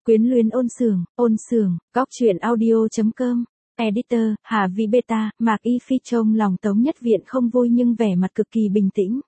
Quyến luyến ôn sường, góc truyện audio.com, editor, Hà Vi Beta, Mạc Y Phi trông lòng Tống Nhất Viện không vui nhưng vẻ mặt cực kỳ bình tĩnh.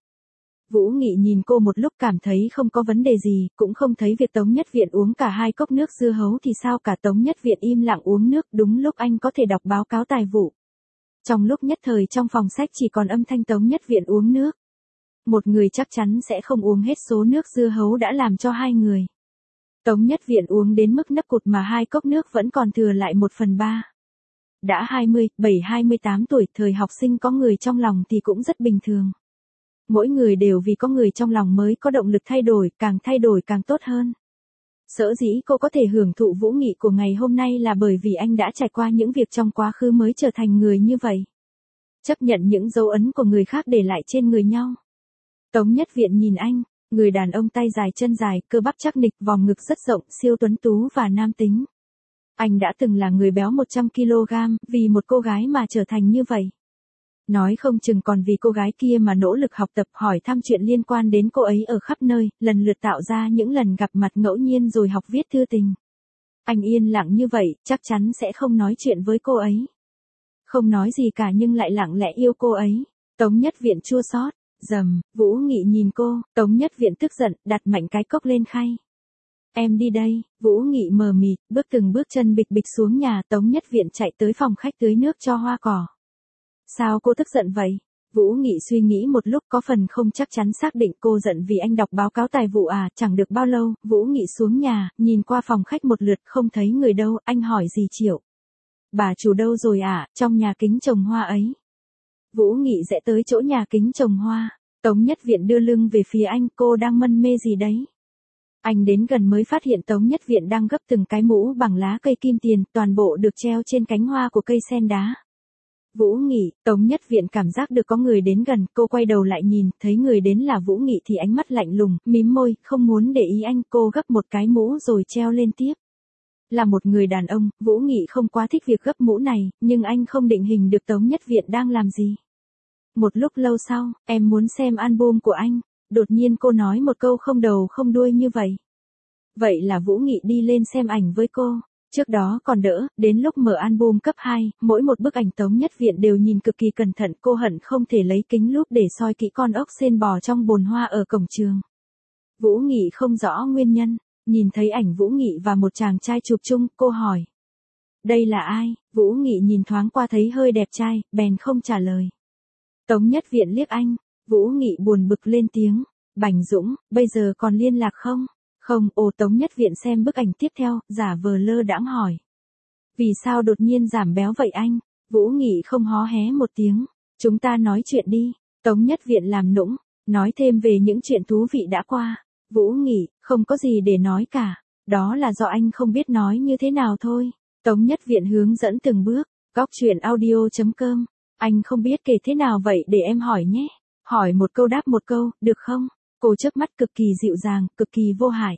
Vũ Nghị nhìn cô một lúc cảm thấy không có vấn đề gì, cũng không thấy việc Tống Nhất Viện uống cả 2 cốc nước dưa hấu thì sao cả. Tống Nhất Viện im lặng uống nước đúng lúc anh có thể đọc báo cáo tài vụ. Trong lúc nhất thời trong phòng sách chỉ còn âm thanh Tống Nhất Viện uống nước. Một người chắc chắn sẽ không uống hết số nước dưa hấu đã làm cho 2 người. Tống Nhất Viện uống đến mức nấc cụt mà 2 cốc nước vẫn còn thừa lại 1/3. Đã 27-28 tuổi, thời học sinh có người trong lòng thì cũng rất bình thường. Mỗi người đều vì có người trong lòng mới có động lực thay đổi càng tốt hơn. Sở dĩ cô có thể hưởng thụ Vũ Nghị của ngày hôm nay là bởi vì anh đã trải qua những việc trong quá khứ mới trở thành người như vậy. Chấp nhận những dấu ấn của người khác để lại trên người nhau. Tống Nhất Viện nhìn anh, người đàn ông tay dài chân dài, cơ bắp chắc nịch, vòng ngực rất rộng, siêu tuấn tú và nam tính. Anh đã từng là người béo 100 kg, vì một cô gái mà trở thành như vậy. Nói không chừng còn vì cô gái kia mà nỗ lực học tập, hỏi thăm chuyện liên quan đến cô ấy ở khắp nơi, lần lượt tạo ra những lần gặp mặt ngẫu nhiên rồi học viết thư tình. Anh yên lặng như vậy, chắc chắn sẽ không nói chuyện với cô ấy. Không nói gì cả nhưng lại lặng lẽ yêu cô ấy. Tống Nhất Viện chua xót. Vũ Nghị nhìn cô, Tống Nhất Viện tức giận, đặt mạnh cái cốc lên khay. Em đi đây. Vũ Nghị mờ mịt, bước từng bước chân bịch bịch xuống nhà. Tống Nhất Viện chạy tới phòng khách tưới nước cho hoa cỏ. Sao cô tức giận vậy? Vũ Nghị suy nghĩ một lúc, có phần không chắc chắn xác định cô giận vì anh đọc báo cáo tài vụ à. Chẳng được bao lâu, Vũ Nghị xuống nhà, nhìn qua phòng khách một lượt không thấy người đâu, anh hỏi dì Triệu. Bà chủ đâu rồi à? Trong nhà kính trồng hoa ấy. Vũ Nghị rẽ tới chỗ nhà kính trồng hoa. Tống Nhất Viện đưa lưng về phía anh, cô đang mân mê gì đấy? Anh đến gần mới phát hiện Tống Nhất Viện đang gấp từng cái mũ bằng lá cây kim tiền, toàn bộ được treo trên cánh hoa của cây sen đá. Vũ Nghị, Tống Nhất Viện cảm giác được có người đến gần, cô quay đầu lại nhìn, thấy người đến là Vũ Nghị thì ánh mắt lạnh lùng, mím môi, không muốn để ý anh, cô gấp một cái mũ rồi treo lên tiếp. Là một người đàn ông, Vũ Nghị không quá thích việc gấp mũ này, nhưng anh không định hình được Tống Nhất Viện đang làm gì. Một lúc lâu sau, em muốn xem album của anh. Đột nhiên cô nói một câu không đầu không đuôi như vậy. Vậy là Vũ Nghị đi lên xem ảnh với cô. Trước đó còn đỡ, đến lúc mở album cấp 2, mỗi một bức ảnh Tống Nhất Viện đều nhìn cực kỳ cẩn thận, cô hận không thể lấy kính lúp để soi kỹ con ốc sên bò trong bồn hoa ở cổng trường. Vũ Nghị không rõ nguyên nhân, nhìn thấy ảnh Vũ Nghị và một chàng trai chụp chung, cô hỏi. Đây là ai? Vũ Nghị nhìn thoáng qua thấy hơi đẹp trai, bèn không trả lời. Tống Nhất Viện liếc anh, Vũ Nghị buồn bực lên tiếng. Bảnh Dũng, bây giờ còn liên lạc không? Không. Tống Nhất Viện xem bức ảnh tiếp theo, giả vờ lơ đãng hỏi. Vì sao đột nhiên giảm béo vậy anh? Vũ Nghị không hó hé một tiếng. Chúng ta nói chuyện đi. Tống Nhất Viện làm nũng, nói thêm về những chuyện thú vị đã qua. Vũ Nghị, không có gì để nói cả. Đó là do anh không biết nói như thế nào thôi. Tống Nhất Viện hướng dẫn từng bước. Góc truyện audio.com. Anh không biết kể thế nào vậy để em hỏi nhé. Hỏi một câu đáp một câu, được không? Cô chớp mắt cực kỳ dịu dàng, cực kỳ vô hại.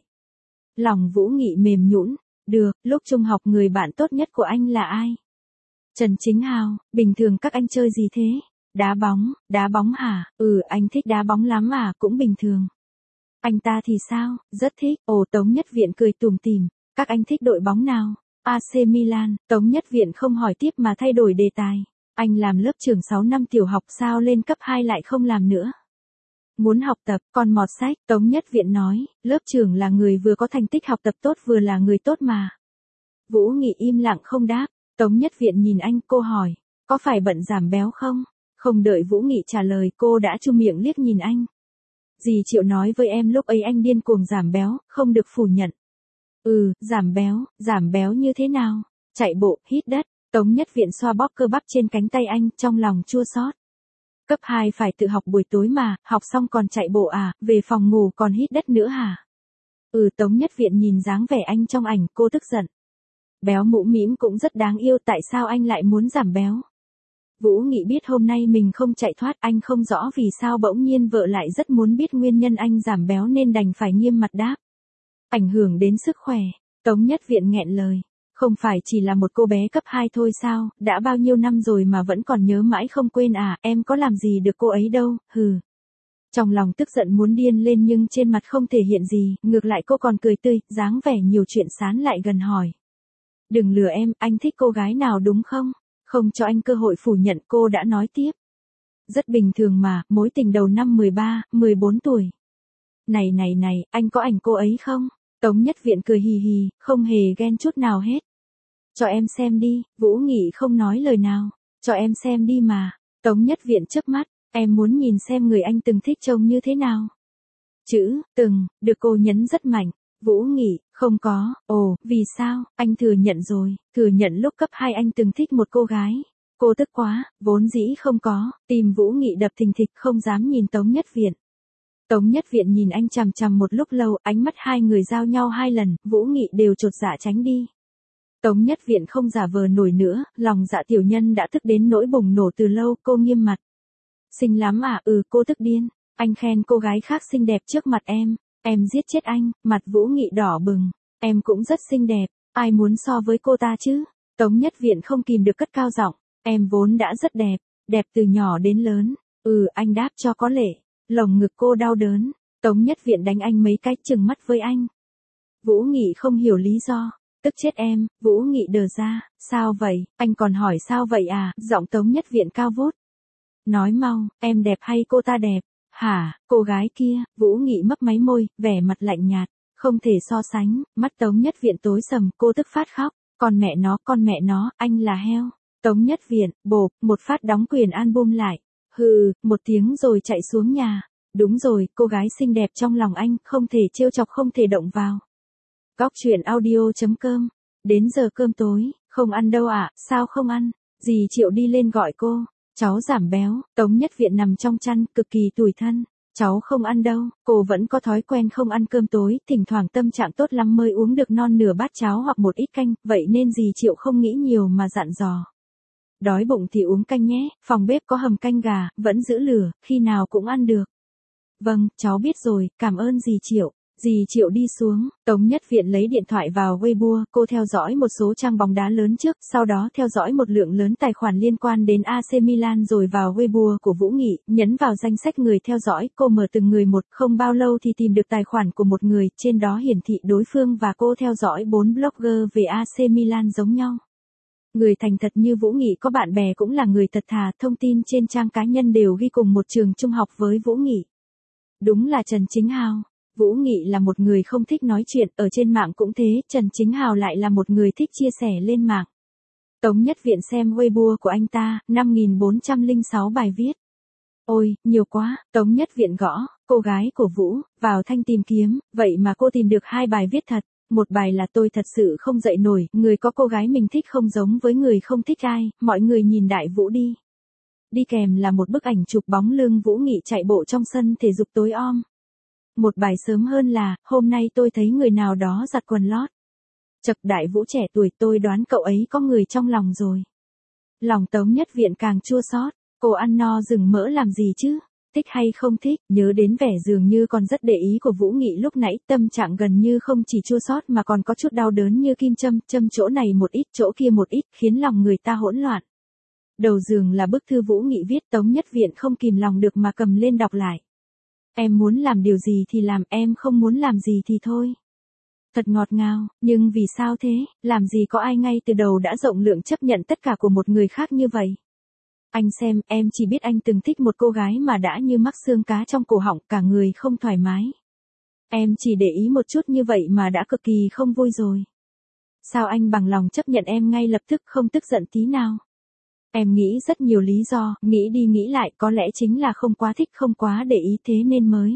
Lòng Vũ Nghị mềm nhũn. Được, lúc trung học người bạn tốt nhất của anh là ai? Trần Chính Hào. Bình thường các anh chơi gì thế? Đá bóng hả? Anh thích đá bóng lắm à, cũng bình thường. Anh ta thì sao? Rất thích. Tống Nhất Viện cười tủm tỉm. Các anh thích đội bóng nào? AC Milan. Tống Nhất Viện không hỏi tiếp mà thay đổi đề tài. Anh làm lớp trưởng 6 năm tiểu học sao lên cấp 2 lại không làm nữa? Muốn học tập, còn mọt sách. Tống Nhất Viện nói, lớp trưởng là người vừa có thành tích học tập tốt vừa là người tốt mà. Vũ Nghị im lặng không đáp. Tống Nhất Viện nhìn anh, cô hỏi, có phải bận giảm béo không? Không đợi Vũ Nghị trả lời, cô đã chu miệng liếc nhìn anh. Dì Triệu nói với em lúc ấy anh điên cuồng giảm béo, không được phủ nhận. Giảm béo như thế nào? Chạy bộ, hít đất. Tống Nhất Viện xoa bóp cơ bắp trên cánh tay anh, trong lòng chua xót. Cấp 2 phải tự học buổi tối mà, học xong còn chạy bộ à, về phòng ngủ còn hít đất nữa hả? Tống Nhất Viện nhìn dáng vẻ anh trong ảnh, cô tức giận. Béo mũ mĩm cũng rất đáng yêu, tại sao anh lại muốn giảm béo? Vũ Nghị biết hôm nay mình không chạy thoát, anh không rõ vì sao bỗng nhiên vợ lại rất muốn biết nguyên nhân anh giảm béo nên đành phải nghiêm mặt đáp. Ảnh hưởng đến sức khỏe. Tống Nhất Viện nghẹn lời. Không phải chỉ là một cô bé cấp 2 thôi sao, đã bao nhiêu năm rồi mà vẫn còn nhớ mãi không quên à, em có làm gì được cô ấy đâu, hừ. Trong lòng tức giận muốn điên lên nhưng trên mặt không thể hiện gì, ngược lại cô còn cười tươi, dáng vẻ nhiều chuyện sán lại gần hỏi. Đừng lừa em, anh thích cô gái nào đúng không? Không cho anh cơ hội phủ nhận, cô đã nói tiếp. Rất bình thường mà, mối tình đầu năm 13, 14 tuổi. Này, anh có ảnh cô ấy không? Tống Nhất Viện cười hì hì, không hề ghen chút nào hết. Cho em xem đi, Vũ Nghị không nói lời nào. Cho em xem đi mà. Tống Nhất Viện chớp mắt, em muốn nhìn xem người anh từng thích trông như thế nào. Chữ, từng, được cô nhấn rất mạnh. Vũ Nghị, không có, ồ, vì sao, anh thừa nhận rồi, thừa nhận lúc cấp 2 anh từng thích một cô gái. Cô tức quá, vốn dĩ không có, tim Vũ Nghị đập thình thịch không dám nhìn Tống Nhất Viện. Tống Nhất Viện nhìn anh chằm chằm một lúc lâu, ánh mắt hai người giao nhau 2 lần, Vũ Nghị đều chột dạ tránh đi. Tống Nhất Viện không giả vờ nổi nữa, lòng dạ tiểu nhân đã tức đến nỗi bùng nổ từ lâu, cô nghiêm mặt. Xinh lắm à, cô tức điên, anh khen cô gái khác xinh đẹp trước mặt em giết chết anh, mặt Vũ Nghị đỏ bừng, em cũng rất xinh đẹp, ai muốn so với cô ta chứ? Tống Nhất Viện không kìm được cất cao giọng, em vốn đã rất đẹp, đẹp từ nhỏ đến lớn, anh đáp cho có lệ, lồng ngực cô đau đớn, Tống Nhất Viện đánh anh mấy cái trừng mắt với anh. Vũ Nghị không hiểu lý do, tức chết em, Vũ Nghị đờ ra, sao vậy, anh còn hỏi sao vậy à, giọng Tống Nhất Viện cao vút. Nói mau, em đẹp hay cô ta đẹp? Hả, cô gái kia, Vũ Nghị mấp máy môi, vẻ mặt lạnh nhạt, không thể so sánh, mắt Tống Nhất Viện tối sầm, cô tức phát khóc, con mẹ nó, anh là heo. Tống Nhất Viện, bộp, một phát đóng quyển album lại, hừ, một tiếng rồi chạy xuống nhà. Đúng rồi, cô gái xinh đẹp trong lòng anh, không thể trêu chọc không thể động vào. Góc truyện audio.com, đến giờ cơm tối, không ăn đâu ạ, sao không ăn, dì Triệu đi lên gọi cô. Cháu giảm béo, Tống Nhất Viện nằm trong chăn, cực kỳ tủi thân. Cháu không ăn đâu, cô vẫn có thói quen không ăn cơm tối, thỉnh thoảng tâm trạng tốt lắm mới uống được non nửa bát cháo hoặc một ít canh, vậy nên dì Triệu không nghĩ nhiều mà dặn dò. Đói bụng thì uống canh nhé, phòng bếp có hầm canh gà, vẫn giữ lửa, khi nào cũng ăn được. Vâng, cháu biết rồi, cảm ơn dì Triệu. Dì Triệu đi xuống, Tống Nhất Viện lấy điện thoại vào Weibo, cô theo dõi một số trang bóng đá lớn trước, sau đó theo dõi một lượng lớn tài khoản liên quan đến AC Milan rồi vào Weibo của Vũ Nghị, nhấn vào danh sách người theo dõi, cô mở từng người một, không bao lâu thì tìm được tài khoản của một người, trên đó hiển thị đối phương và cô theo dõi 4 blogger về AC Milan giống nhau. Người thành thật như Vũ Nghị có bạn bè cũng là người thật thà, thông tin trên trang cá nhân đều ghi cùng một trường trung học với Vũ Nghị. Đúng là Trần Chính Hào. Vũ Nghị là một người không thích nói chuyện, ở trên mạng cũng thế, Trần Chính Hào lại là một người thích chia sẻ lên mạng. Tống Nhất Viện xem Weibo của anh ta, 5.406 bài viết. Ôi, nhiều quá, Tống Nhất Viện gõ, cô gái của Vũ, vào thanh tìm kiếm, vậy mà cô tìm được 2 bài viết thật. Một bài là tôi thật sự không dậy nổi, người có cô gái mình thích không giống với người không thích ai, mọi người nhìn Đại Vũ đi. Đi kèm là một bức ảnh chụp bóng lưng Vũ Nghị chạy bộ trong sân thể dục tối om. Một bài sớm hơn là, hôm nay tôi thấy người nào đó giặt quần lót. Chậc Đại Vũ trẻ tuổi, tôi đoán cậu ấy có người trong lòng rồi. Lòng Tống Nhất Viện càng chua xót, cô ăn no rừng mỡ làm gì chứ? Thích hay không thích, nhớ đến vẻ dường như còn rất để ý của Vũ Nghị lúc nãy, tâm trạng gần như không chỉ chua xót mà còn có chút đau đớn như kim châm chỗ này một ít, chỗ kia một ít, khiến lòng người ta hỗn loạn. Đầu giường là bức thư Vũ Nghị viết, Tống Nhất Viện không kìm lòng được mà cầm lên đọc lại. Em muốn làm điều gì thì làm, em không muốn làm gì thì thôi. Thật ngọt ngào, nhưng vì sao thế, làm gì có ai ngay từ đầu đã rộng lượng chấp nhận tất cả của một người khác như vậy. Anh xem, em chỉ biết anh từng thích một cô gái mà đã như mắc xương cá trong cổ họng, cả người không thoải mái. Em chỉ để ý một chút như vậy mà đã cực kỳ không vui rồi. Sao anh bằng lòng chấp nhận em ngay lập tức, không tức giận tí nào? Em nghĩ rất nhiều lý do, nghĩ đi nghĩ lại, có lẽ chính là không quá thích, không quá để ý thế nên mới.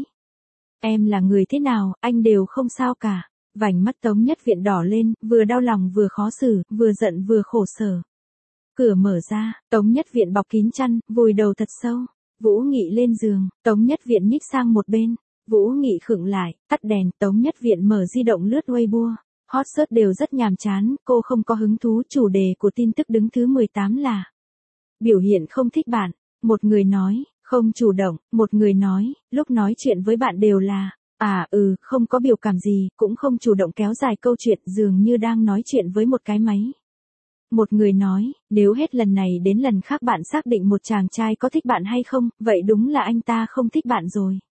Em là người thế nào, anh đều không sao cả. Vành mắt Tống Nhất Viện đỏ lên, vừa đau lòng vừa khó xử, vừa giận vừa khổ sở. Cửa mở ra, Tống Nhất Viện bọc kín chăn, vùi đầu thật sâu. Vũ Nghị lên giường, Tống Nhất Viện nhích sang một bên. Vũ Nghị khựng lại, tắt đèn, Tống Nhất Viện mở di động lướt Weibo. Hot search đều rất nhàm chán, cô không có hứng thú, chủ đề của tin tức đứng thứ 18 là biểu hiện không thích bạn. Một người nói, không chủ động, một người nói, lúc nói chuyện với bạn đều là, không có biểu cảm gì, cũng không chủ động kéo dài câu chuyện, dường như đang nói chuyện với một cái máy. Một người nói, nếu hết lần này đến lần khác bạn xác định một chàng trai có thích bạn hay không, vậy đúng là anh ta không thích bạn rồi.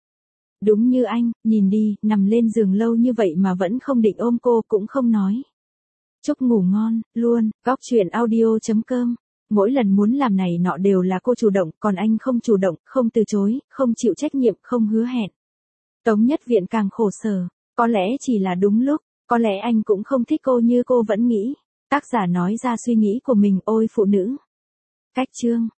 Đúng như anh, nhìn đi, nằm lên giường lâu như vậy mà vẫn không định ôm cô cũng không nói. Chúc ngủ ngon, luôn, Góc Chuyện Audio.com. Mỗi lần muốn làm này nọ đều là cô chủ động, còn anh không chủ động, không từ chối, không chịu trách nhiệm, không hứa hẹn. Tống Nhất Viện càng khổ sở, có lẽ chỉ là đúng lúc, có lẽ anh cũng không thích cô như cô vẫn nghĩ. Tác giả nói ra suy nghĩ của mình, ôi phụ nữ. Cách chương